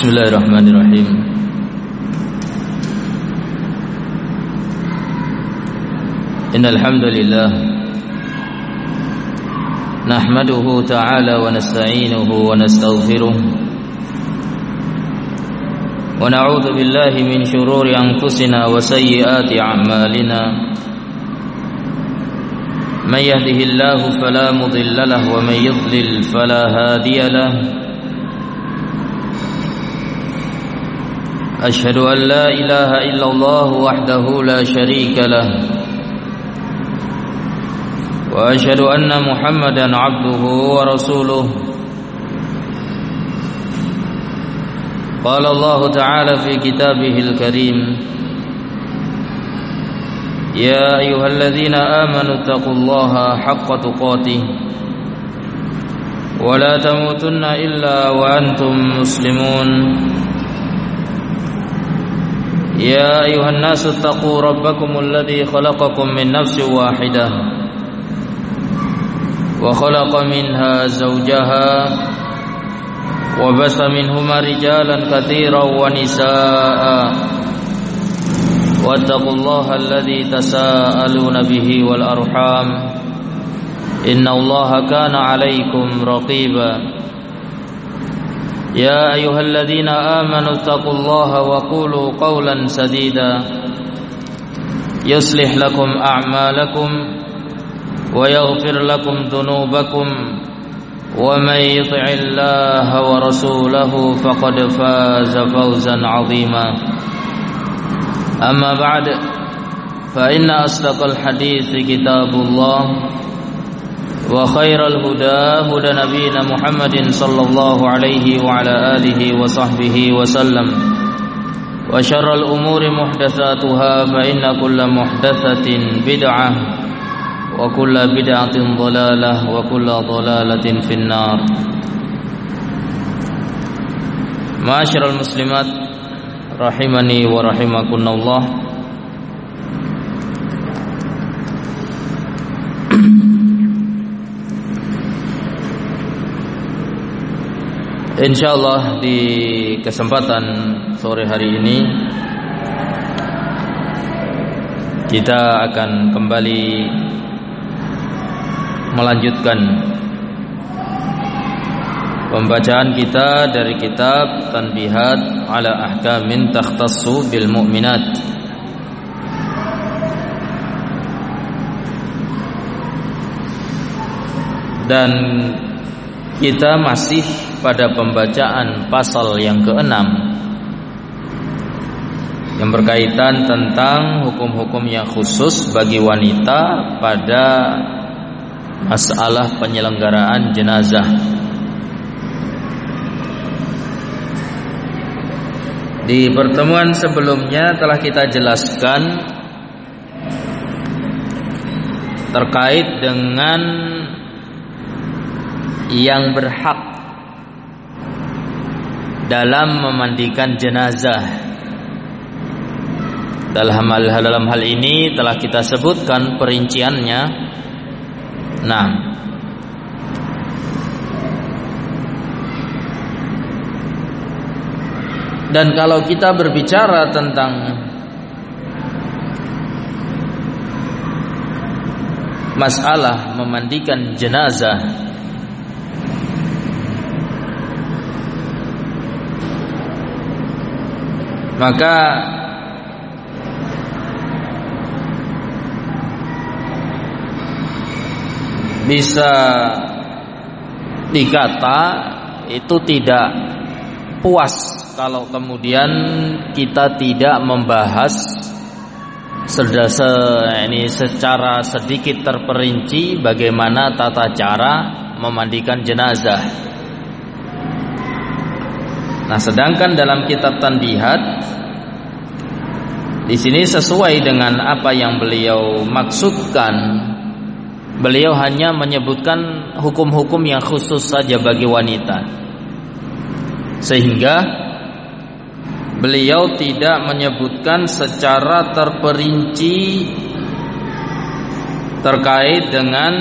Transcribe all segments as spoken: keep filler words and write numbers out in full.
Bismillahirrahmanirrahim. Innal hamdalillah nahmaduhu ta'ala wa nasta'inuhu wa nastaghfiruh wa na'udzu billahi min shururi anfusina wa sayyiati a'malina. Man yahdihillahu fala mudilla lahu wa man yudlil fala hadiya lahu. أشهد أن لا إله إلا الله وحده لا شريك له وأشهد أن محمدا عبده ورسوله. قال الله تعالى في كتابه الكريم: يا أيها الذين آمنوا اتقوا الله حق تقاته ولا تموتن إلا وأنتم مسلمون. يا أيها الناس اتقوا ربكم الذي خلقكم من نفس واحدة وخلق منها زوجها وبث منهما رجالا كثيرا ونساء واتقوا الله الذي تساءلون به والأرحام إن الله كان عليكم رقيبا. يا أيها الذين آمنوا اتقوا الله وقولوا قولا سديدا يصلح لكم أعمالكم ويغفر لكم ذنوبكم ومن يطع الله ورسوله فقد فاز فوزا عظيما. أما بعد فإن أصدق الحديث كتاب الله وخير الهدى هدى نبينا محمد صلى الله عليه وعلى آله وصحبه وسلم وشر الأمور محدثاتها فإن كل محدثة بدعة وكل بدعة ضلالة وكل ضلالة في النار. معاشر المسلمات rahimani wa rahimakumullah. Insyaallah di kesempatan sore hari ini kita akan kembali melanjutkan pembacaan kita dari kitab Tanbihat ala Ahkamin Takhtassu bil Mu'minat. Dan kita masih pada pembacaan pasal yang keenam yang berkaitan tentang hukum-hukum yang khusus bagi wanita pada masalah penyelenggaraan jenazah. Di pertemuan sebelumnya telah kita jelaskan terkait dengan yang berhak dalam memandikan jenazah. Dalam hal, dalam hal ini telah kita sebutkan perinciannya. Nah, dan kalau kita berbicara tentang masalah memandikan jenazah, maka bisa dikata itu tidak puas kalau kemudian kita tidak membahas ini secara sedikit terperinci bagaimana tata cara memandikan jenazah. Nah, sedangkan dalam kitab Tanbihat di sini sesuai dengan apa yang beliau maksudkan, beliau hanya menyebutkan hukum-hukum yang khusus saja bagi wanita, sehingga beliau tidak menyebutkan secara terperinci terkait dengan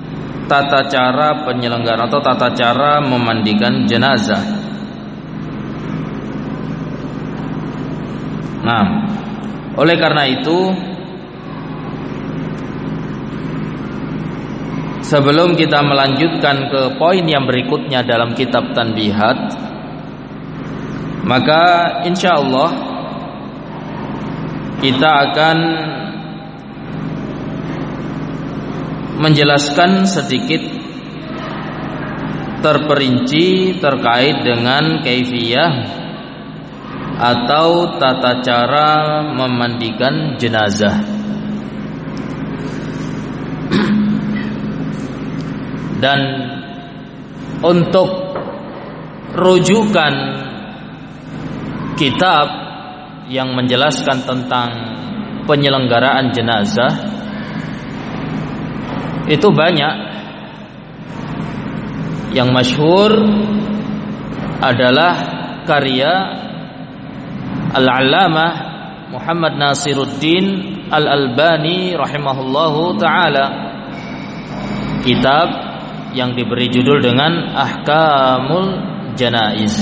tata cara penyelenggaraan atau tata cara memandikan jenazah. Nah, oleh karena itu sebelum kita melanjutkan ke poin yang berikutnya dalam kitab Tanbihat, maka insya Allah kita akan menjelaskan sedikit terperinci terkait dengan kaifiyah atau tata cara memandikan jenazah. Dan untuk rujukan kitab yang menjelaskan tentang penyelenggaraan jenazah itu banyak. Yang masyhur adalah karya Al-Allamah Muhammad Nasiruddin Al-Albani rahimahullahu taala, kitab yang diberi judul dengan Ahkamul Janaiz.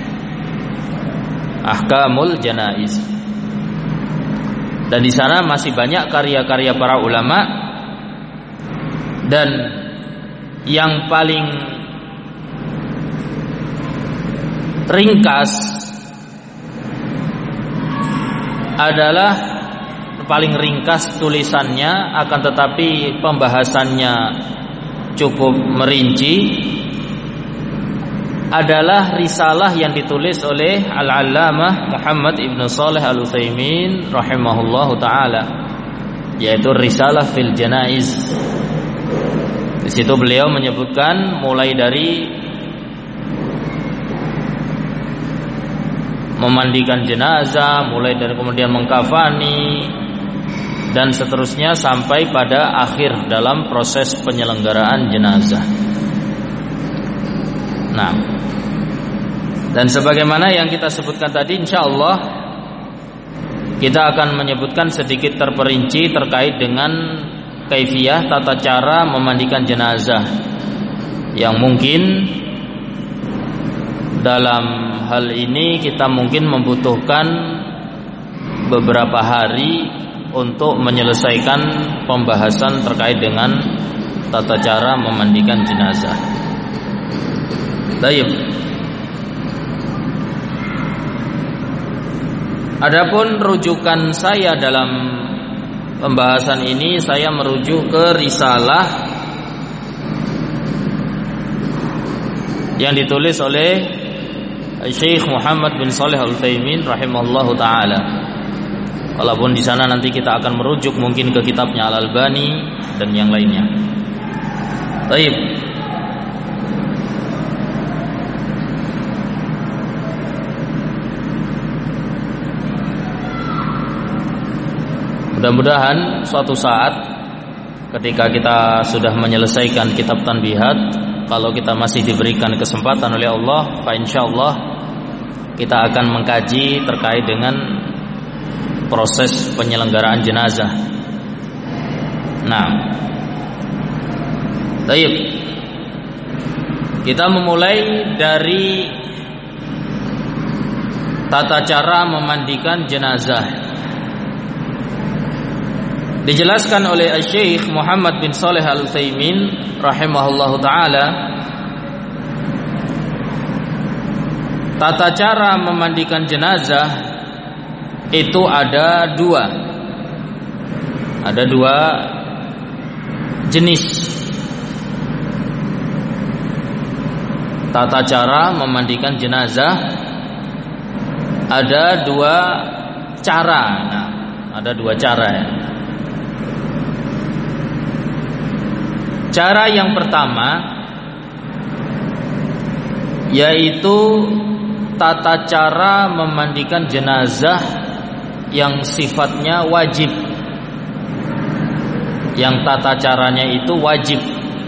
Ahkamul Janaiz. Dan di sana masih banyak karya-karya para ulama, dan yang paling ringkas adalah paling ringkas tulisannya, akan tetapi pembahasannya cukup merinci, adalah risalah yang ditulis oleh Al-Allamah Muhammad Ibn Shalih Al-Utsaimin rahimahullahu taala, yaitu Risalah fil Janaiz. Di situ beliau menyebutkan mulai dari memandikan jenazah, mulai dari kemudian mengkafani dan seterusnya sampai pada akhir dalam proses penyelenggaraan jenazah. Nah, dan sebagaimana yang kita sebutkan tadi, insyaallah kita akan menyebutkan sedikit terperinci terkait dengan kaifiyah tata cara memandikan jenazah yang mungkin dalam hal ini kita mungkin membutuhkan beberapa hari untuk menyelesaikan pembahasan terkait dengan tata cara memandikan jenazah. Baik. Adapun rujukan saya dalam pembahasan ini, saya merujuk ke risalah yang ditulis oleh Syekh Muhammad bin Shalih Al-Utsaimin rahimahullahu taala. Walaupun di sana nanti kita akan merujuk mungkin ke kitabnya Al-Albani dan yang lainnya. Baik. Mudah-mudahan suatu saat ketika kita sudah menyelesaikan kitab Tanbihat, kalau kita masih diberikan kesempatan oleh Allah, fa insyaallah kita akan mengkaji terkait dengan proses penyelenggaraan jenazah. Nah, baik. Kita memulai dari tata cara memandikan jenazah. Dijelaskan oleh Syekh Muhammad bin Shalih Al-Utsaimin rahimahullahu taala, tata cara memandikan jenazah itu ada dua. Ada dua jenis tata cara memandikan jenazah. Ada dua cara. Nah, ada dua cara ya. Cara yang pertama yaitu tata cara memandikan jenazah yang sifatnya wajib. Yang tata caranya itu wajib,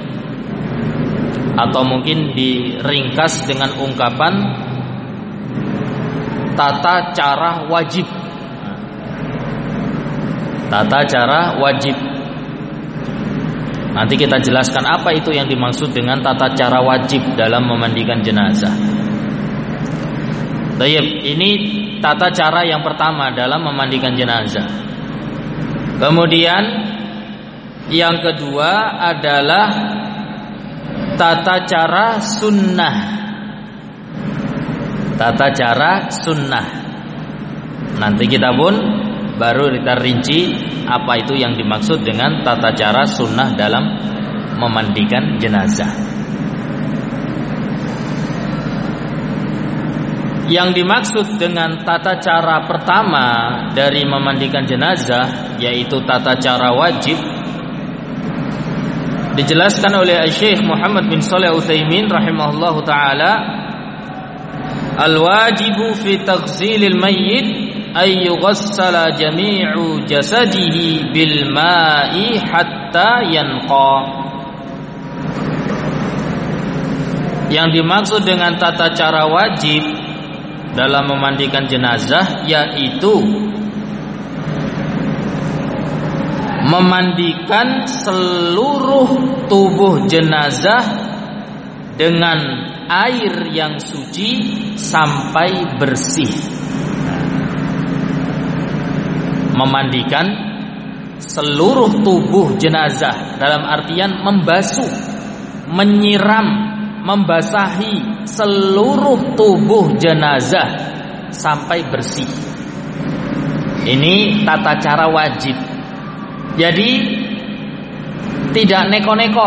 atau mungkin diringkas dengan ungkapan tata cara wajib. Tata cara wajib. Nanti kita jelaskan apa itu yang dimaksud dengan tata cara wajib dalam memandikan jenazah. Baik, ini tata cara yang pertama dalam memandikan jenazah. Kemudian yang kedua adalah tata cara sunnah. Tata cara sunnah. Nanti kita pun baru kita rinci apa itu yang dimaksud dengan tata cara sunnah dalam memandikan jenazah. Yang dimaksud dengan tata cara pertama dari memandikan jenazah, yaitu tata cara wajib, dijelaskan oleh Syekh Muhammad bin Shalih Al-Utsaimin rahimahullahu taala, al-wajibu fi taghzilil mayyit ay yughassala jami'u jasadihi bil ma'i hatta yanqa. Yang dimaksud dengan tata cara wajib dalam memandikan jenazah yaitu memandikan seluruh tubuh jenazah dengan air yang suci sampai bersih. Memandikan seluruh tubuh jenazah dalam artian membasuh, menyiram, membasahi seluruh tubuh jenazah sampai bersih. Ini tata cara wajib. Jadi tidak neko-neko,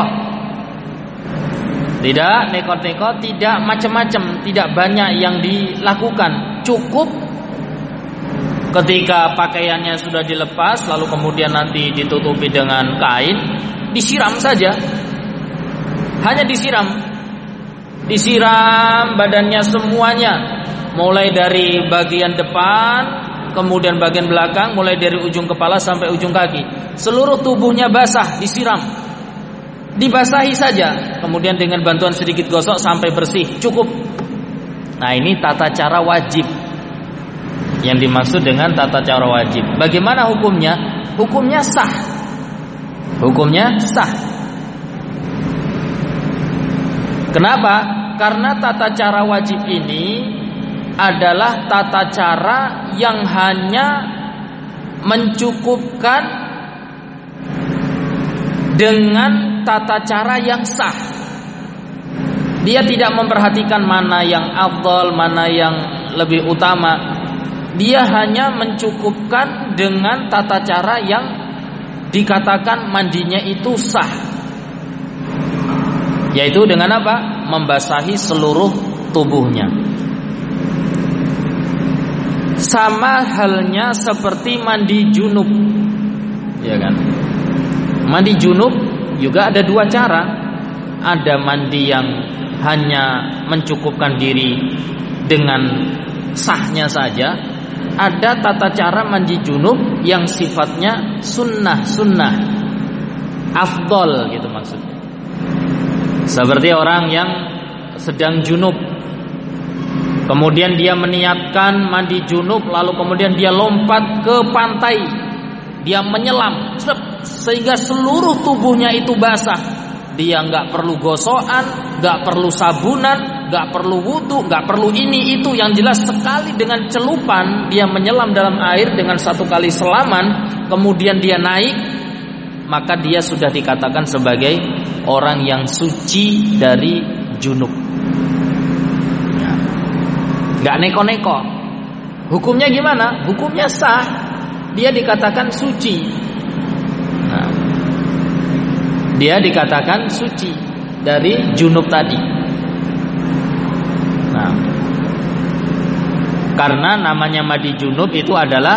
tidak neko-neko, tidak macam-macam, tidak banyak yang dilakukan. Cukup ketika pakaiannya sudah dilepas, lalu kemudian nanti ditutupi dengan kain, disiram saja. Hanya disiram. Disiram badannya semuanya, mulai dari bagian depan, kemudian bagian belakang, mulai dari ujung kepala sampai ujung kaki. Seluruh tubuhnya basah, disiram. Dibasahi saja, kemudian dengan bantuan sedikit gosok sampai bersih, cukup. Nah, ini tata cara wajib. Yang dimaksud dengan tata cara wajib. Bagaimana hukumnya? Hukumnya sah. Hukumnya sah. Kenapa? Karena tata cara wajib ini adalah tata cara yang hanya mencukupkan dengan tata cara yang sah. Dia tidak memperhatikan mana yang afdal, mana yang lebih utama. Dia hanya mencukupkan dengan tata cara yang dikatakan mandinya itu sah. Yaitu dengan apa? Membasahi seluruh tubuhnya. Sama halnya seperti mandi junub, ya kan? Mandi junub juga ada dua cara. Ada mandi yang hanya mencukupkan diri dengan sahnya saja. Ada tata cara mandi junub yang sifatnya sunnah-sunnah, afdol gitu maksudnya. Seperti orang yang sedang junub, kemudian dia meniatkan mandi junub, lalu kemudian dia lompat ke pantai, dia menyelam sehingga seluruh tubuhnya itu basah. Dia nggak perlu gosokan, nggak perlu sabunan, nggak perlu wudhu, nggak perlu ini itu. Yang jelas sekali dengan celupan dia menyelam dalam air dengan satu kali selaman, kemudian dia naik, maka dia sudah dikatakan sebagai orang yang suci dari junub. Gak neko-neko. Hukumnya gimana? Hukumnya sah. Dia dikatakan suci. Nah, dia dikatakan suci dari junub tadi. Nah, karena namanya mandi junub itu adalah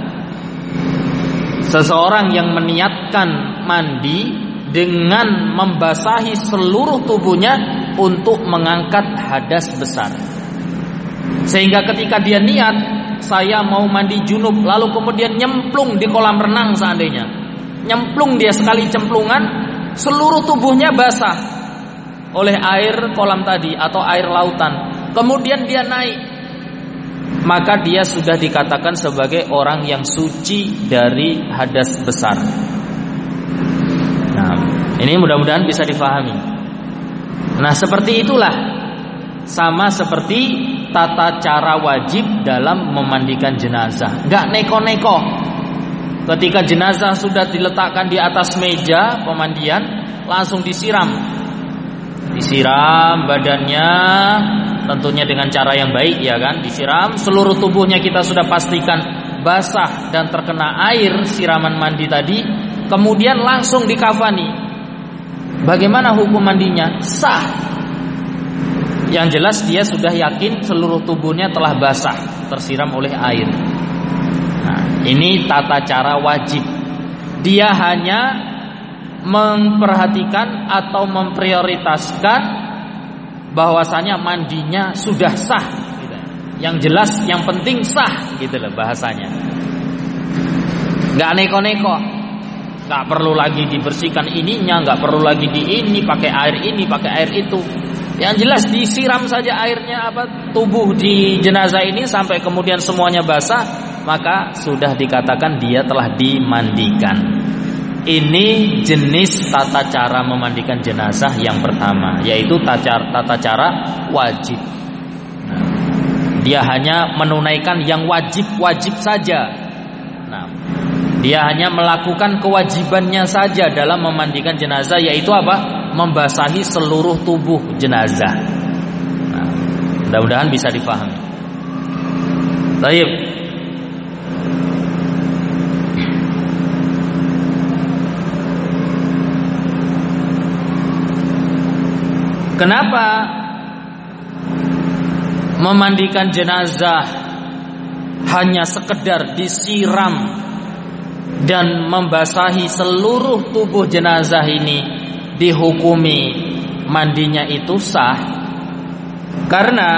seseorang yang meniatkan mandi dengan membasahi seluruh tubuhnya untuk mengangkat hadas besar. Sehingga ketika dia niat, saya mau mandi junub, lalu kemudian nyemplung di kolam renang seandainya, nyemplung dia sekali cemplungan, seluruh tubuhnya basah oleh air kolam tadi atau air lautan. Kemudian dia naik, maka dia sudah dikatakan sebagai orang yang suci dari hadas besar. Nah, ini mudah-mudahan bisa difahami. Nah, seperti itulah, sama seperti tata cara wajib dalam memandikan jenazah. Nggak neko-neko. Ketika jenazah sudah diletakkan di atas meja pemandian, langsung disiram. Disiram badannya, tentunya dengan cara yang baik ya kan. Disiram, seluruh tubuhnya kita sudah pastikan basah dan terkena air siraman mandi tadi. Kemudian langsung dikafani. Bagaimana hukum mandinya? Sah. Yang jelas dia sudah yakin seluruh tubuhnya telah basah, tersiram oleh air. Nah, ini tata cara wajib. Dia hanya memperhatikan atau memprioritaskan bahwasanya mandinya sudah sah. Yang jelas, yang penting sah, gitu loh bahasanya. Nggak neko-neko, nggak perlu lagi dibersihkan ininya, nggak perlu lagi di ini pakai air ini, pakai air itu. Yang jelas disiram saja airnya apa tubuh di jenazah ini sampai kemudian semuanya basah, maka sudah dikatakan dia telah dimandikan. Ini jenis tata cara memandikan jenazah yang pertama, yaitu tata, tata cara wajib. Nah, dia hanya menunaikan yang wajib-wajib saja. Nah, dia hanya melakukan kewajibannya saja dalam memandikan jenazah, yaitu apa? Membasahi seluruh tubuh jenazah. Nah, mudah-mudahan bisa dipahami. Baik. Kenapa memandikan jenazah hanya sekedar disiram dan membasahi seluruh tubuh jenazah ini dihukumi mandinya itu sah? Karena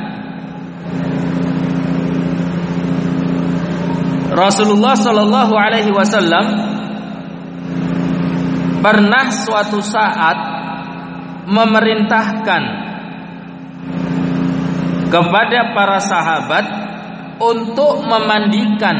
Rasulullah Shallallahu Alaihi Wasallam pernah suatu saat memerintahkan kepada para sahabat untuk memandikan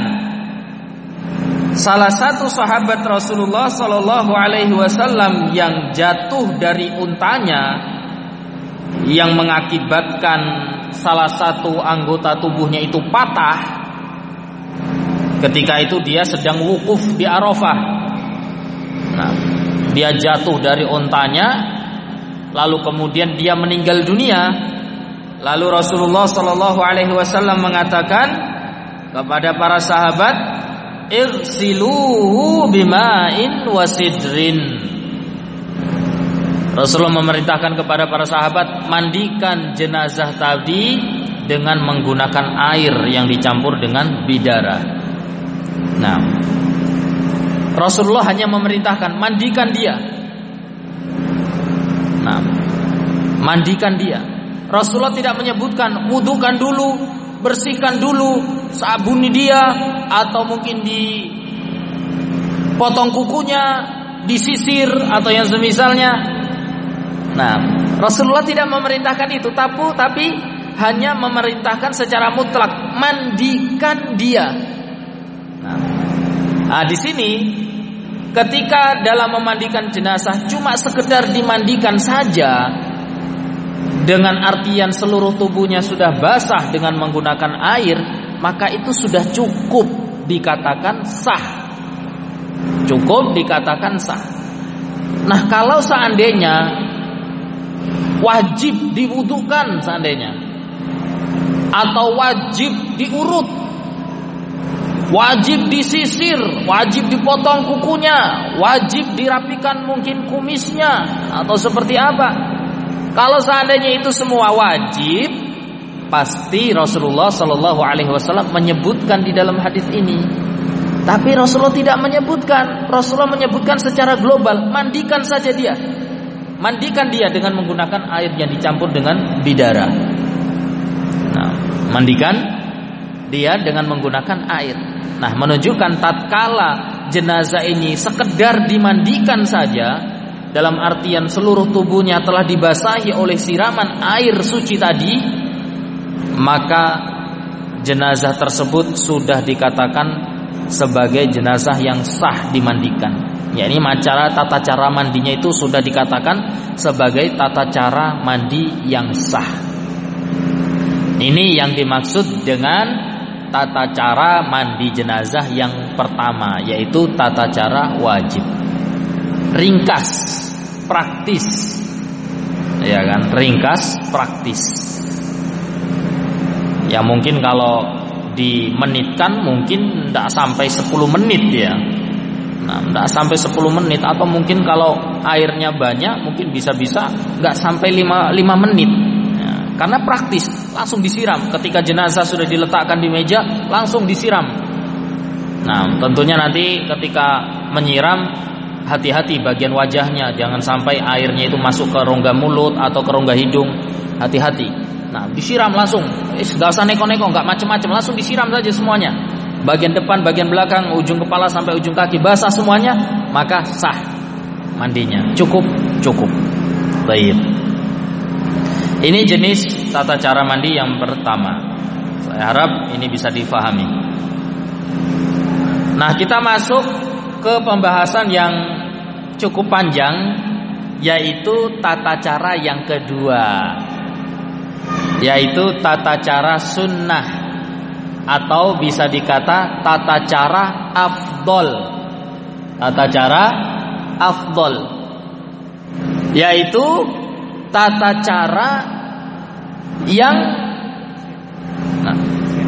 salah satu sahabat Rasulullah Sallallahu Alaihi Wasallam yang jatuh dari untanya, yang mengakibatkan salah satu anggota tubuhnya itu patah. Ketika itu dia sedang wukuf di Arafah. Nah, dia jatuh dari untanya, lalu kemudian dia meninggal dunia. Lalu Rasulullah Sallallahu Alaihi Wasallam mengatakan kepada para sahabat, Irsiluhu bima'in wasidrin. Rasulullah memerintahkan kepada para sahabat, mandikan jenazah tadi dengan menggunakan air yang dicampur dengan bidara. Nah, Rasulullah hanya memerintahkan, mandikan dia. Nah, mandikan dia. Rasulullah tidak menyebutkan, wudukan dulu, bersihkan dulu, sabuni dia, atau mungkin dipotong kukunya, disisir, atau yang semisalnya. Nah, Rasulullah tidak memerintahkan itu, tapi, tapi hanya memerintahkan secara mutlak, mandikan dia. Nah, nah di sini ketika dalam memandikan jenazah cuma sekedar dimandikan saja, dengan artian seluruh tubuhnya sudah basah dengan menggunakan air, maka itu sudah cukup dikatakan sah. Cukup dikatakan sah. Nah, kalau seandainya wajib diwudukan seandainya, atau wajib diurut, wajib disisir, wajib dipotong kukunya, wajib dirapikan mungkin kumisnya, atau seperti apa? Kalau seandainya itu semua wajib, pasti Rasulullah Shallallahu Alaihi Wasallam menyebutkan di dalam hadis ini. Tapi Rasulullah tidak menyebutkan. Rasulullah menyebutkan secara global, mandikan saja dia, mandikan dia dengan menggunakan air yang dicampur dengan bidara. Nah, mandikan dia dengan menggunakan air. Nah, menunjukkan tatkala jenazah ini sekedar dimandikan saja, dalam artian seluruh tubuhnya telah dibasahi oleh siraman air suci tadi, maka jenazah tersebut sudah dikatakan sebagai jenazah yang sah dimandikan. Ya, ini cara tata cara mandinya itu sudah dikatakan sebagai tata cara mandi yang sah. Ini yang dimaksud dengan tata cara mandi jenazah yang pertama, yaitu tata cara wajib. Ringkas, praktis. Ya kan, ringkas, praktis. Ya mungkin kalau dimenitkan mungkin tidak sampai sepuluh menit ya. Nah, tidak sampai sepuluh menit, atau mungkin kalau airnya banyak mungkin bisa-bisa nggak sampai lima menit. Ya, karena praktis, langsung disiram. Ketika jenazah sudah diletakkan di meja, langsung disiram. Nah, tentunya nanti ketika menyiram, hati-hati bagian wajahnya, jangan sampai airnya itu masuk ke rongga mulut atau ke rongga hidung. Hati-hati. Nah, disiram langsung. Eh, nggak usah neko-neko, nggak macam-macam, langsung disiram saja semuanya. Bagian depan, bagian belakang, ujung kepala sampai ujung kaki basah semuanya, maka sah mandinya. Cukup, cukup. Baik. Ini jenis tata cara mandi yang pertama. Saya harap ini bisa difahami. Nah, kita masuk ke pembahasan yang cukup panjang, yaitu tata cara yang kedua, yaitu tata cara sunnah, atau bisa dikata tata cara afdol. Tata cara afdol, yaitu tata cara yang nah,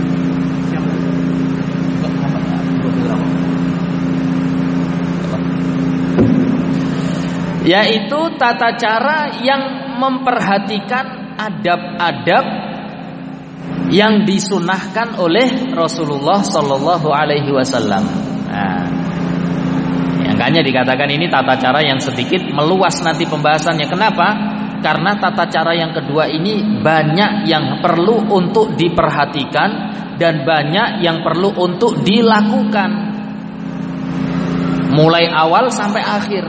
yaitu tata cara yang memperhatikan adab-adab yang disunahkan oleh Rasulullah Sallallahu Alaihi Wasallam. Nah, yang hanya dikatakan ini tata cara yang sedikit meluas nanti pembahasannya. Kenapa? Karena tata cara yang kedua ini banyak yang perlu untuk diperhatikan dan banyak yang perlu untuk dilakukan, mulai awal sampai akhir.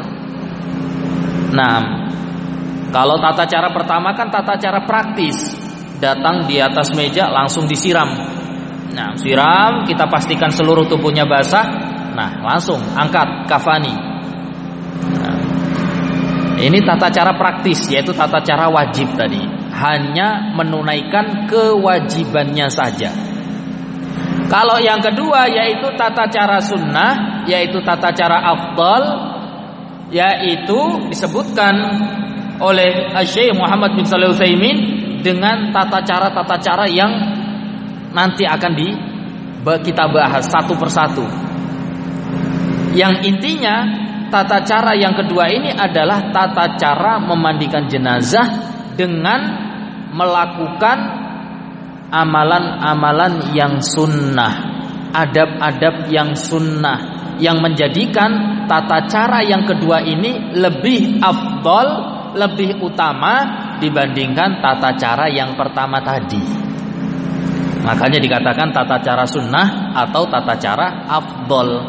Nah, kalau tata cara pertama kan tata cara praktis. Datang di atas meja langsung disiram. Nah, siram, kita pastikan seluruh tubuhnya basah. Nah, langsung angkat kafani. Nah, ini tata cara praktis, yaitu tata cara wajib tadi. Hanya menunaikan kewajibannya saja. Kalau yang kedua yaitu tata cara sunnah, yaitu tata cara afdal, yaitu disebutkan oleh Syekh Muhammad bin Shalih Al-Utsaimin dengan tata cara-tata cara yang nanti akan di kita bahas satu persatu. Yang intinya tata cara yang kedua ini adalah tata cara memandikan jenazah dengan melakukan amalan-amalan yang sunnah, adab-adab yang sunnah, yang menjadikan tata cara yang kedua ini lebih afdol, lebih utama dibandingkan tata cara yang pertama tadi. Makanya dikatakan tata cara sunnah atau tata cara afdol.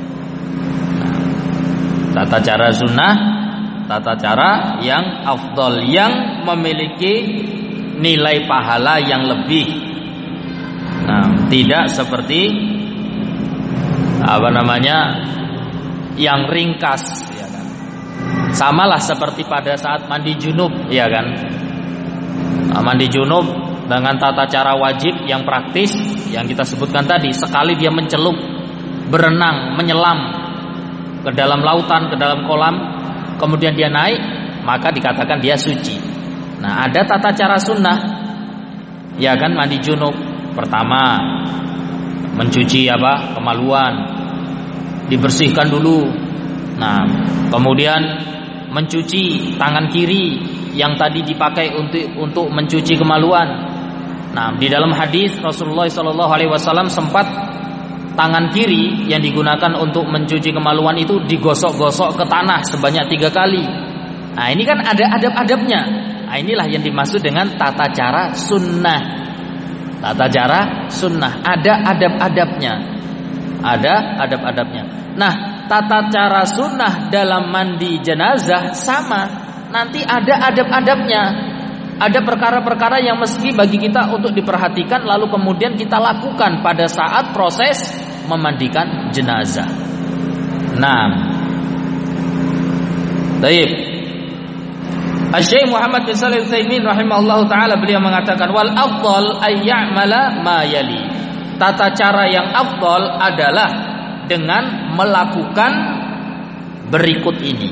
Tata cara sunnah, tata cara yang afdol, yang memiliki nilai pahala yang lebih. Nah, tidak seperti apa namanya yang ringkas. Samalah seperti pada saat mandi junub, ya kan? Nah, mandi junub dengan tata cara wajib yang praktis yang kita sebutkan tadi. Sekali dia mencelup, berenang, menyelam ke dalam lautan, ke dalam kolam, kemudian dia naik, maka dikatakan dia suci. Nah, ada tata cara sunnah, ya kan? Mandi junub pertama mencuci apa? Kemaluan, dibersihkan dulu. Nah, kemudian mencuci tangan kiri yang tadi dipakai untuk untuk mencuci kemaluan. Nah, di dalam hadis Rasulullah Shallallahu Alaihi Wasallam sempat tangan kiri yang digunakan untuk mencuci kemaluan itu digosok-gosok ke tanah sebanyak tiga kali. Nah, ini kan ada adab-adabnya. Nah, inilah yang dimaksud dengan tata cara sunnah. Tata cara sunnah, ada adab-adabnya. Ada adab-adabnya. Nah, tata cara sunnah dalam mandi jenazah sama, nanti ada adab-adabnya. Ada perkara-perkara yang mesti bagi kita untuk diperhatikan, lalu kemudian kita lakukan pada saat proses memandikan jenazah. Nah, baik. Syekh Muhammad bin Shalih Al-Utsaimin rahimahullahu taala beliau mengatakan wal afdal ay ya'mala ma yali. Tata cara yang afdal adalah dengan melakukan berikut ini.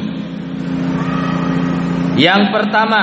Yang pertama,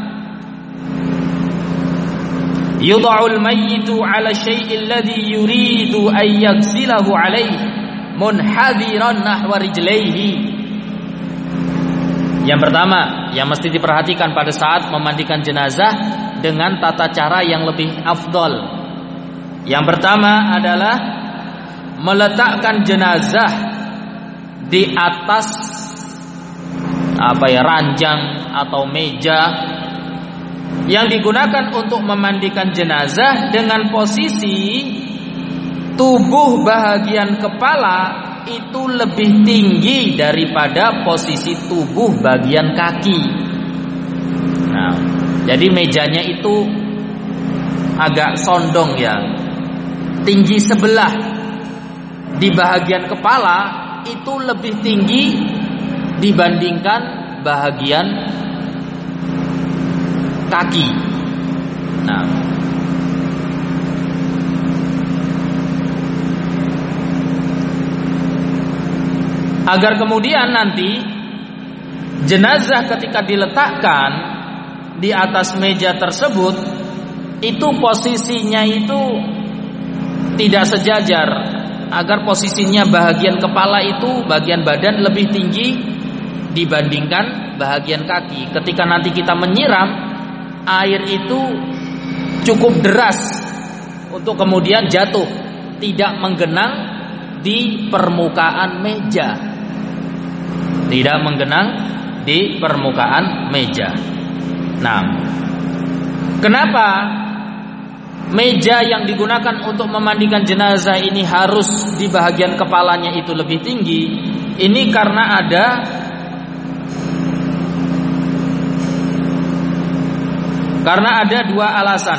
yudha'ul mayyitu 'ala syai'il ladzi yuridu ay yaghsilahu 'alaihi munhadiran nahwa rijlaihi. Yang pertama yang mesti diperhatikan pada saat memandikan jenazah dengan tata cara yang lebih afdol. Yang pertama adalah meletakkan jenazah di atas apa ya ranjang atau meja yang digunakan untuk memandikan jenazah dengan posisi tubuh bahagian kepala itu lebih tinggi daripada posisi tubuh bagian kaki. Nah, jadi mejanya itu agak sondong ya, tinggi sebelah di bahagian kepala itu lebih tinggi dibandingkan bahagian kaki. Nah, agar kemudian nanti jenazah ketika diletakkan di atas meja tersebut itu posisinya itu tidak sejajar, agar posisinya bahagian kepala itu bagian badan lebih tinggi dibandingkan bahagian kaki. Ketika nanti kita menyiram, air itu cukup deras untuk kemudian jatuh, tidak menggenang di permukaan meja. Tidak menggenang di permukaan meja. Nah, kenapa meja yang digunakan untuk memandikan jenazah ini harus di bahagian kepalanya itu lebih tinggi? Ini karena ada karena ada dua alasan.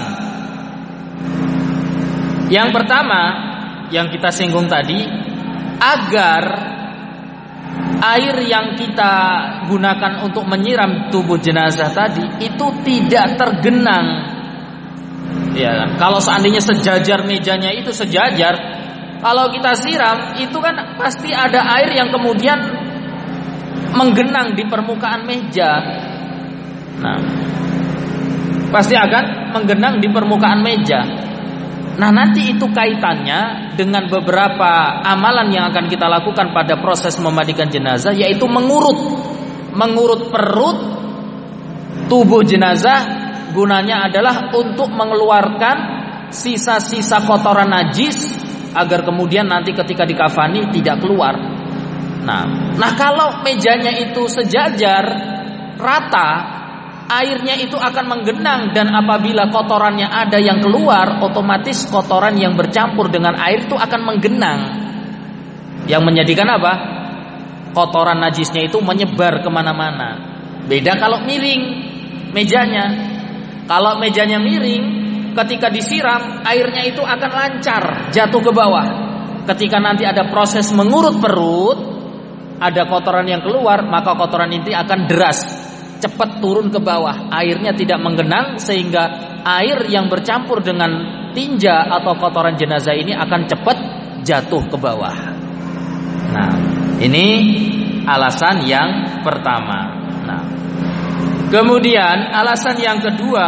Yang pertama yang kita singgung tadi, agar air yang kita gunakan untuk menyiram tubuh jenazah tadi itu tidak tergenang. Ya, kalau seandainya sejajar mejanya itu sejajar, kalau kita siram itu kan pasti ada air yang kemudian menggenang di permukaan meja. Nah, pasti akan menggenang di permukaan meja. Nah, nanti itu kaitannya dengan beberapa amalan yang akan kita lakukan pada proses memandikan jenazah, yaitu mengurut mengurut perut tubuh jenazah. Gunanya adalah untuk mengeluarkan sisa-sisa kotoran najis agar kemudian nanti ketika dikafani tidak keluar. Nah, nah kalau mejanya itu sejajar rata, airnya itu akan menggenang, dan apabila kotorannya ada yang keluar, otomatis kotoran yang bercampur dengan air itu akan menggenang. Yang menjadikan apa? Kotoran najisnya itu menyebar kemana-mana. Beda kalau miring mejanya. Kalau mejanya miring, ketika disiram, airnya itu akan lancar jatuh ke bawah. Ketika nanti ada proses mengurut perut, ada kotoran yang keluar, maka kotoran itu akan deras, cepat turun ke bawah. Airnya tidak menggenang, sehingga air yang bercampur dengan tinja atau kotoran jenazah ini akan cepat jatuh ke bawah. Nah, ini alasan yang pertama. Nah, kemudian alasan yang kedua,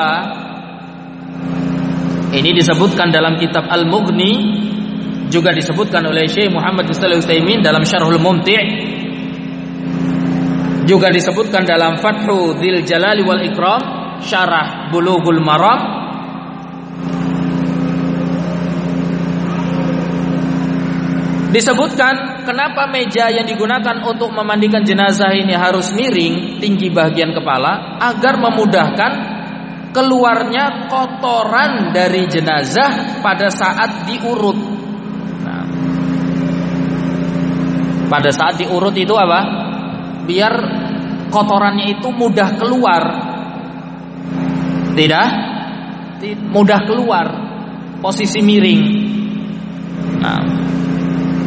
ini disebutkan dalam kitab Al-Mughni, juga disebutkan oleh Syekh Muhammad bin Shalih Al-Utsaimin dalam Syarhul Mumti', juga disebutkan dalam Fathu Dzil Jalali wal Ikram, Syarah Bulughul Maram. Disebutkan kenapa meja yang digunakan untuk memandikan jenazah ini harus miring tinggi bagian kepala, agar memudahkan keluarnya kotoran dari jenazah pada saat diurut. Nah, pada saat diurut itu apa? Biar kotorannya itu mudah keluar. Tidak? Mudah keluar. Posisi miring. Nah,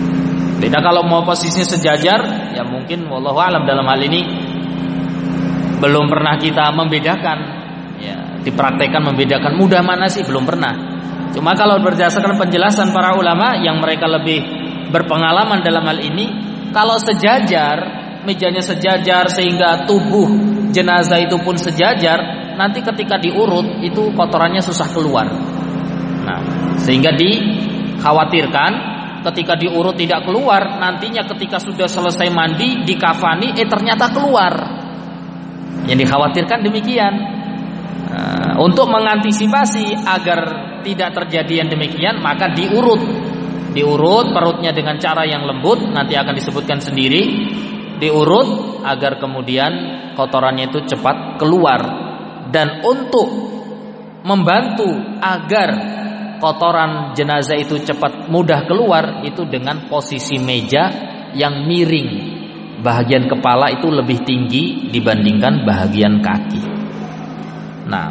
beda kalau mau posisinya sejajar, ya mungkin wallahu alam dalam hal ini belum pernah kita membedakan, ya, dipraktekkan membedakan mudah mana sih, belum pernah. Cuma kalau berdasarkan penjelasan para ulama yang mereka lebih berpengalaman dalam hal ini, kalau sejajar, mejanya sejajar sehingga tubuh jenazah itu pun sejajar, nanti ketika diurut itu kotorannya susah keluar. Nah, sehingga dikhawatirkan ketika diurut tidak keluar, nantinya ketika sudah selesai mandi, dikafani, eh ternyata keluar. Yang dikhawatirkan demikian. Nah, untuk mengantisipasi agar tidak terjadi yang demikian, maka diurut. Diurut perutnya dengan cara yang lembut, nanti akan disebutkan sendiri. Diurut agar kemudian kotorannya itu cepat keluar. Dan untuk membantu agar kotoran jenazah itu cepat mudah keluar, itu dengan posisi meja yang miring. Bahagian kepala itu lebih tinggi dibandingkan bahagian kaki. Nah,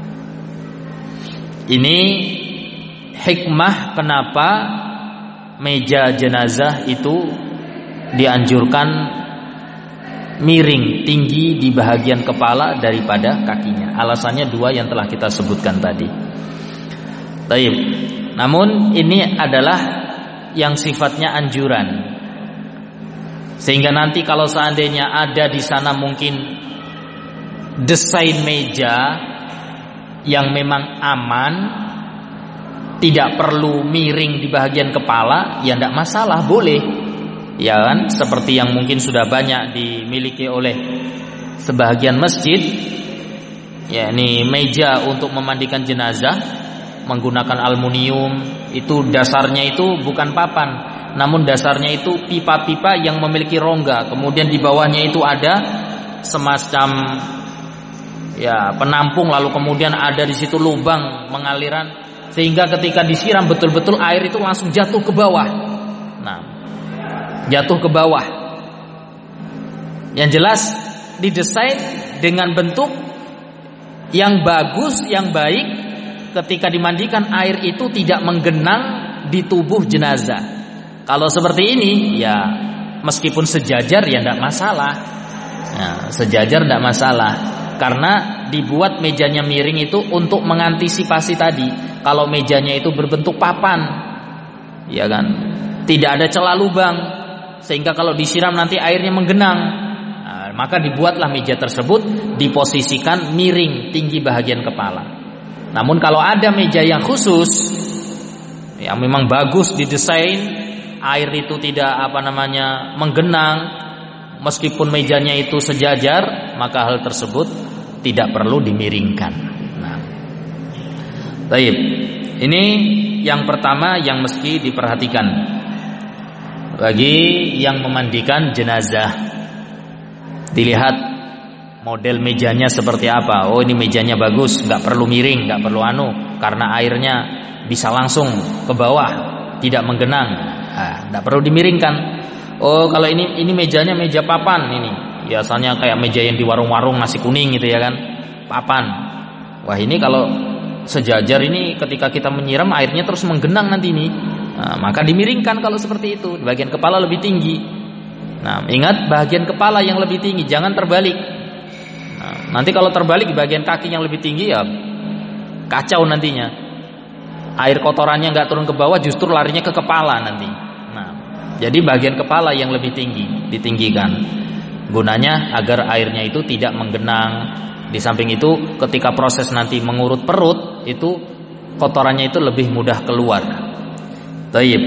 ini hikmah kenapa meja jenazah itu dianjurkan miring, tinggi di bahagian kepala daripada kakinya. Alasannya dua yang telah kita sebutkan tadi. Baik. Namun ini adalah yang sifatnya anjuran. Sehingga nanti kalau seandainya ada di sana mungkin desain meja yang memang aman, tidak perlu miring di bahagian kepala, ya tidak masalah, boleh. Ya kan? Seperti yang mungkin sudah banyak dimiliki oleh sebahagian masjid, yakni meja untuk memandikan jenazah menggunakan aluminium, itu dasarnya itu bukan papan, namun dasarnya itu pipa-pipa yang memiliki rongga. Kemudian di bawahnya itu ada semacam ya penampung, lalu kemudian ada di situ lubang mengaliran, sehingga ketika disiram betul-betul air itu langsung jatuh ke bawah. Nah, jatuh ke bawah. Yang jelas didesain dengan bentuk yang bagus, yang baik. Ketika dimandikan, air itu tidak menggenang di tubuh jenazah. Kalau seperti ini, ya meskipun sejajar ya tidak masalah. Ya, sejajar tidak masalah, karena dibuat mejanya miring itu untuk mengantisipasi tadi. Kalau mejanya itu berbentuk papan, ya kan, tidak ada celah lubang, sehingga kalau disiram nanti airnya menggenang. Nah, maka dibuatlah meja tersebut diposisikan miring tinggi bahagian kepala. Namun kalau ada meja yang khusus, yang memang bagus didesain, air itu tidak apa namanya menggenang, meskipun mejanya itu sejajar, maka hal tersebut tidak perlu dimiringkan. Nah, baik. Ini yang pertama yang mesti diperhatikan bagi yang memandikan jenazah. Dilihat model mejanya seperti apa. Oh, ini mejanya bagus, nggak perlu miring, nggak perlu anu, karena airnya bisa langsung ke bawah, tidak menggenang. Nah, nggak perlu dimiringkan. Oh, kalau ini ini mejanya meja papan ini, biasanya kayak meja yang di warung-warung nasi kuning gitu ya kan, papan. Wah, ini kalau sejajar ini ketika kita menyiram airnya terus menggenang nanti ini. Nah, maka dimiringkan kalau seperti itu. Bagian kepala lebih tinggi. Nah, ingat bagian kepala yang lebih tinggi, jangan terbalik. Nanti kalau terbalik bagian kaki yang lebih tinggi, ya kacau nantinya. Air kotorannya nggak turun ke bawah, justru larinya ke kepala nanti. Nah, jadi bagian kepala yang lebih tinggi ditinggikan. Gunanya agar airnya itu tidak menggenang. Di samping itu, ketika proses nanti mengurut perut, itu kotorannya itu lebih mudah keluar. Taib.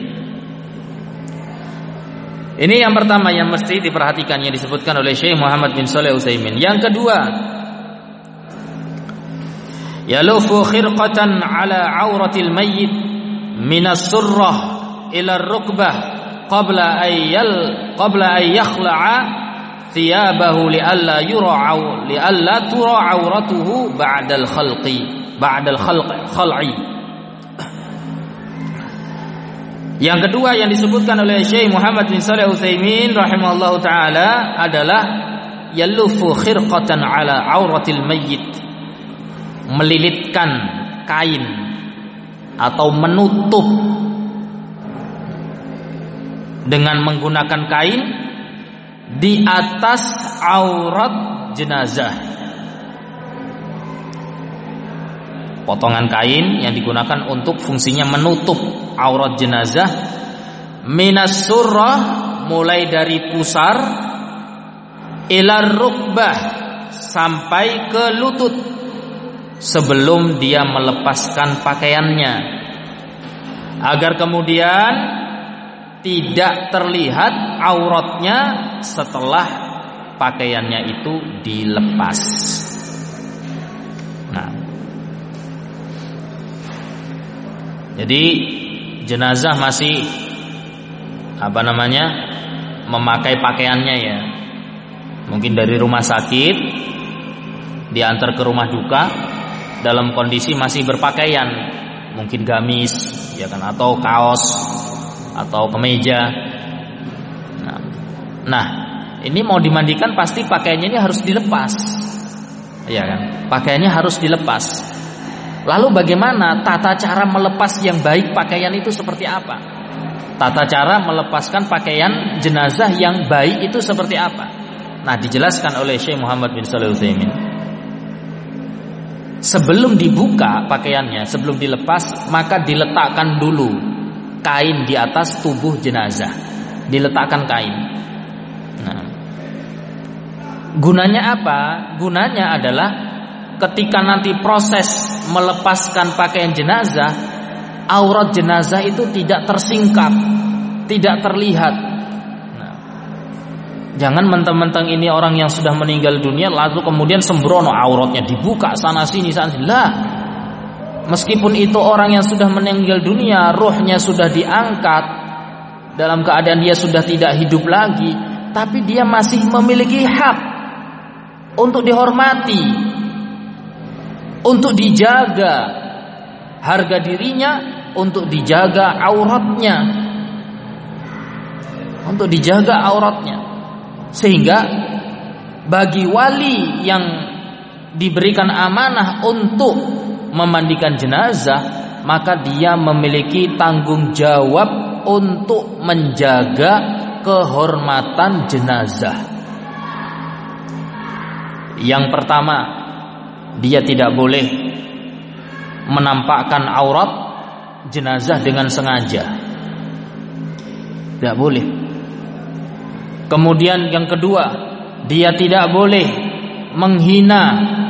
Ini yang pertama yang mesti diperhatikan, yang disebutkan oleh Syekh Muhammad bin Shalih Al-Utsaimin. Yang kedua, yalufu khirqatan ala auratil mayyit minas surrah ila rukbah qabla ayyal qabla ay yakhla'a thiyabahu li'alla yura'u li'alla tura auratuhu ba'dal khalqi ba'dal khalqi. Yang kedua yang disebutkan oleh Syekh Muhammad bin Shalih Al-Utsaimin rahimahullahu taala adalah yalufu khirqatan ala auratil mayyit, melilitkan kain atau menutup dengan menggunakan kain di atas aurat jenazah. Potongan kain yang digunakan untuk fungsinya menutup aurat jenazah. Minas surrah, mulai dari pusar, ilar rukbah, sampai ke lutut, sebelum dia melepaskan pakaiannya, agar kemudian tidak terlihat auratnya setelah pakaiannya itu dilepas. Nah, jadi jenazah masih apa namanya memakai pakaiannya ya, mungkin dari rumah sakit diantar ke rumah duka dalam kondisi masih berpakaian, mungkin gamis ya kan, atau kaos atau kemeja. Nah, nah ini mau dimandikan pasti pakaiannya ini harus dilepas, ya kan? Pakaiannya harus dilepas. Lalu bagaimana tata cara melepas yang baik pakaian itu seperti apa? Tata cara melepaskan pakaian jenazah yang baik itu seperti apa? Nah, dijelaskan oleh Syekh Muhammad bin Shalih Al-Utsaimin. Sebelum dibuka pakaiannya, sebelum dilepas, maka diletakkan dulu kain di atas tubuh jenazah. Diletakkan kain. Nah, gunanya apa? Gunanya adalah ketika nanti proses melepaskan pakaian jenazah, aurat jenazah itu tidak tersingkap, tidak terlihat. Nah, jangan mentang-mentang ini orang yang sudah meninggal dunia lalu kemudian sembrono auratnya dibuka sana sini sana sini. Lah, meskipun itu orang yang sudah meninggal dunia, ruhnya sudah diangkat dalam keadaan dia sudah tidak hidup lagi, tapi dia masih memiliki hak untuk dihormati, untuk dijaga harga dirinya, untuk dijaga auratnya, untuk dijaga auratnya. Sehingga bagi wali yang diberikan amanah untuk memandikan jenazah, maka dia memiliki tanggung jawab untuk menjaga kehormatan jenazah. Yang pertama, dia tidak boleh menampakkan aurat jenazah dengan sengaja, tidak boleh. Kemudian yang kedua, dia tidak boleh menghina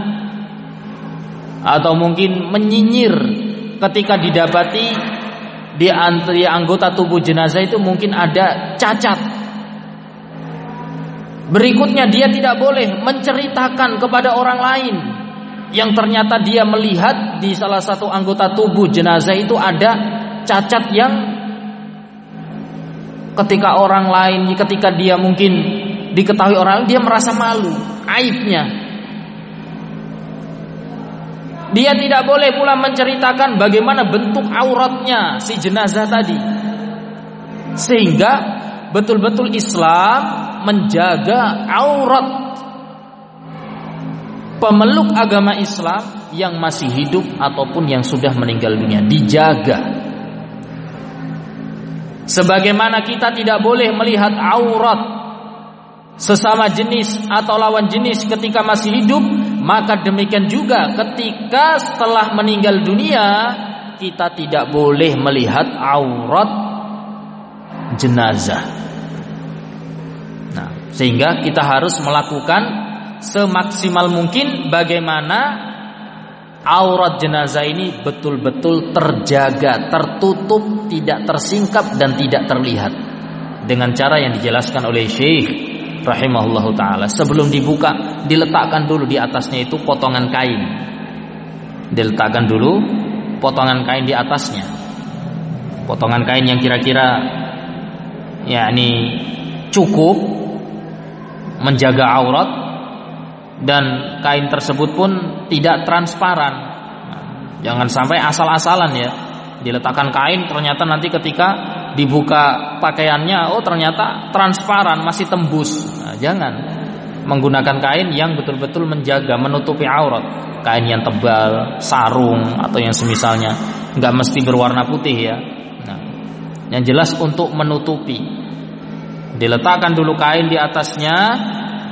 atau mungkin menyinyir ketika didapati di antara anggota tubuh jenazah itu mungkin ada cacat. Berikutnya, dia tidak boleh menceritakan kepada orang lain yang ternyata dia melihat di salah satu anggota tubuh jenazah itu ada cacat yang ketika orang lain, ketika dia mungkin diketahui orang lain, dia merasa malu, aibnya. Dia tidak boleh pula menceritakan bagaimana bentuk auratnya si jenazah tadi. Sehingga betul-betul Islam menjaga aurat pemeluk agama Islam yang masih hidup ataupun yang sudah meninggal dunia, dijaga. Sebagaimana kita tidak boleh melihat aurat sesama jenis atau lawan jenis ketika masih hidup, maka demikian juga ketika setelah meninggal dunia kita tidak boleh melihat aurat jenazah. Nah, sehingga kita harus melakukan semaksimal mungkin bagaimana aurat jenazah ini betul-betul terjaga, tertutup, tidak tersingkap dan tidak terlihat, dengan cara yang dijelaskan oleh Syekh rahimahullahu taala. Sebelum dibuka, diletakkan dulu di atasnya itu potongan kain. Diletakkan dulu potongan kain di atasnya. Potongan kain yang kira-kira yakni cukup menjaga aurat, dan kain tersebut pun tidak transparan. Nah, jangan sampai asal-asalan ya, diletakkan kain ternyata nanti ketika dibuka pakaiannya, oh ternyata transparan, masih tembus. Nah, jangan. Menggunakan kain yang betul-betul menjaga, menutupi aurat. Kain yang tebal, sarung atau yang semisalnya, nggak mesti berwarna putih ya. Nah, yang jelas untuk menutupi. Diletakkan dulu kain di atasnya,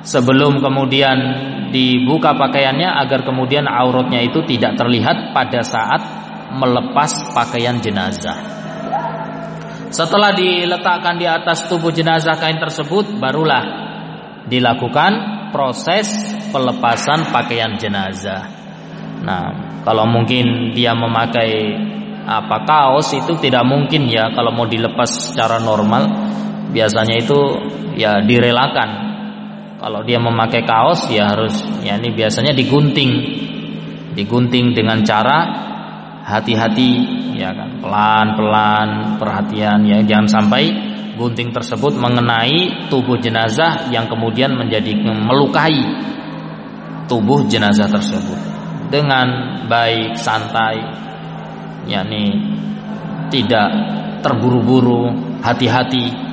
sebelum kemudian dibuka pakaiannya, agar kemudian auratnya itu tidak terlihat pada saat melepas pakaian jenazah. Setelah diletakkan di atas tubuh jenazah kain tersebut, barulah dilakukan proses pelepasan pakaian jenazah. Nah, kalau mungkin dia memakai apa kaos, itu tidak mungkin ya kalau mau dilepas secara normal. Biasanya itu ya direlakan. Kalau dia memakai kaos ya harus, ya ini biasanya digunting, digunting dengan cara hati-hati, ya kan, pelan-pelan, perhatian, ya jangan sampai gunting tersebut mengenai tubuh jenazah yang kemudian menjadi melukai tubuh jenazah tersebut. Dengan baik, santai, yakni tidak terburu-buru, hati-hati.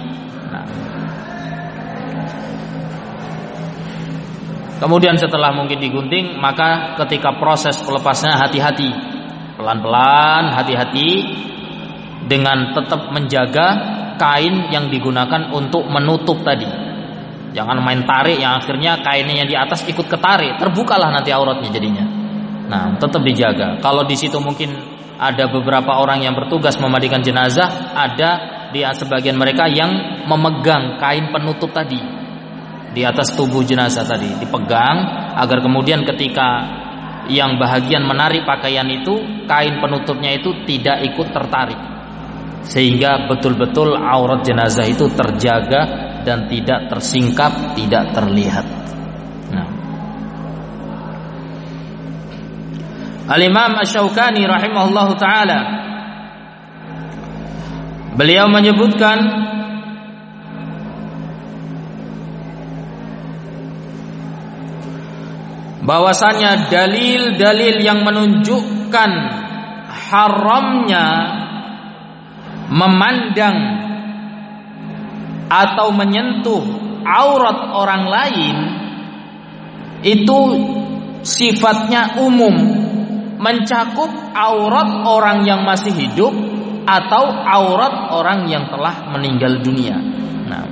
Kemudian setelah mungkin digunting, maka ketika proses pelepasnya hati-hati, pelan-pelan, hati-hati, dengan tetap menjaga kain yang digunakan untuk menutup tadi. Jangan main tarik yang akhirnya kainnya yang di atas ikut ketarik, terbukalah nanti auratnya jadinya. Nah, tetap dijaga. Kalau di situ mungkin ada beberapa orang yang bertugas memandikan jenazah, ada di sebagian mereka yang memegang kain penutup tadi di atas tubuh jenazah tadi, dipegang agar kemudian ketika yang bahagian menarik pakaian itu, kain penutupnya itu tidak ikut tertarik, sehingga betul-betul aurat jenazah itu terjaga dan tidak tersingkap, tidak terlihat. Nah, Al-Imam Asy-Syaukani rahimahullahu taala, beliau menyebutkan bahwasanya dalil-dalil yang menunjukkan haramnya memandang atau menyentuh aurat orang lain itu sifatnya umum, mencakup aurat orang yang masih hidup atau aurat orang yang telah meninggal dunia. Nah,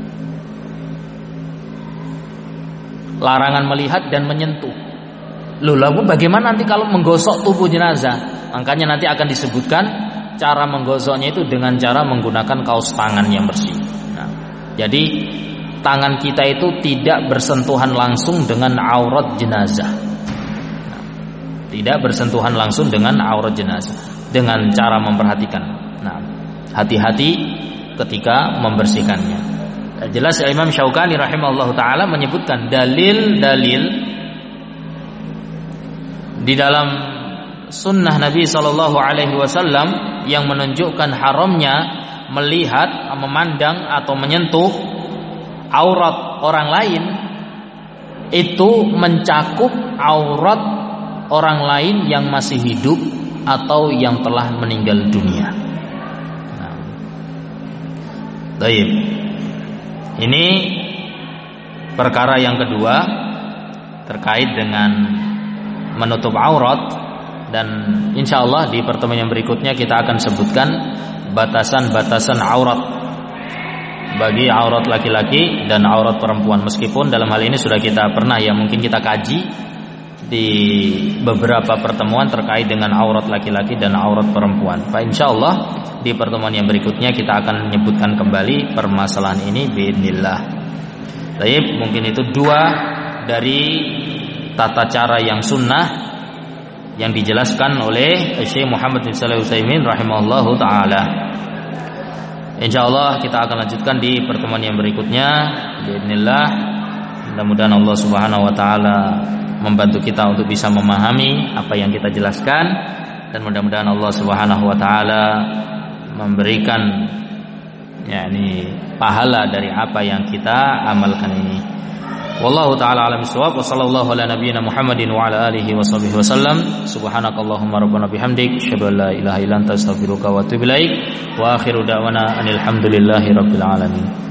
larangan melihat dan menyentuh. Loh, lalu bagaimana nanti kalau menggosok tubuh jenazah? Makanya nanti akan disebutkan cara menggosoknya itu dengan cara menggunakan kaos tangan yang bersih. Nah, jadi tangan kita itu tidak bersentuhan langsung dengan aurat jenazah. Nah, tidak bersentuhan langsung dengan aurat jenazah, dengan cara memperhatikan. Nah, hati-hati ketika membersihkannya. Jelas Imam Syaukani rahimahullah ta'ala menyebutkan dalil-dalil di dalam sunnah Nabi sallallahu alaihi wasallam yang menunjukkan haramnya melihat, memandang atau menyentuh aurat orang lain, itu mencakup aurat orang lain yang masih hidup atau yang telah meninggal dunia. Nah, baik. Ini perkara yang kedua terkait dengan menutup aurat, dan insya Allah di pertemuan yang berikutnya kita akan sebutkan batasan-batasan aurat bagi aurat laki-laki dan aurat perempuan. Meskipun dalam hal ini sudah kita pernah ya mungkin kita kaji di beberapa pertemuan terkait dengan aurat laki-laki dan aurat perempuan. Pak, insya Allah di pertemuan yang berikutnya kita akan menyebutkan kembali permasalahan ini biidznillah. Baik, mungkin itu dua dari tata cara yang sunnah yang dijelaskan oleh Syekh Muhammad bin Shalih Al-Utsaimin rahimahullahu taala. Insyaallah kita akan lanjutkan di pertemuan yang berikutnya biidznillah. Mudah-mudahan Allah Subhanahu wa taala membantu kita untuk bisa memahami apa yang kita jelaskan, dan mudah-mudahan Allah Subhanahu wa taala memberikan yakni pahala dari apa yang kita amalkan ini. Wallahu taala alam bissawab, wa sallallahu ala nabiyyina Muhammadin wa ala alihi washabihi wasallam. Subhanakallahumma rabbana bihamdik, asyhadu an la ilaha illa anta astaghfiruka wa atubu ilaik. Wa akhiru da'wana anil hamdulillahi rabbil alamin.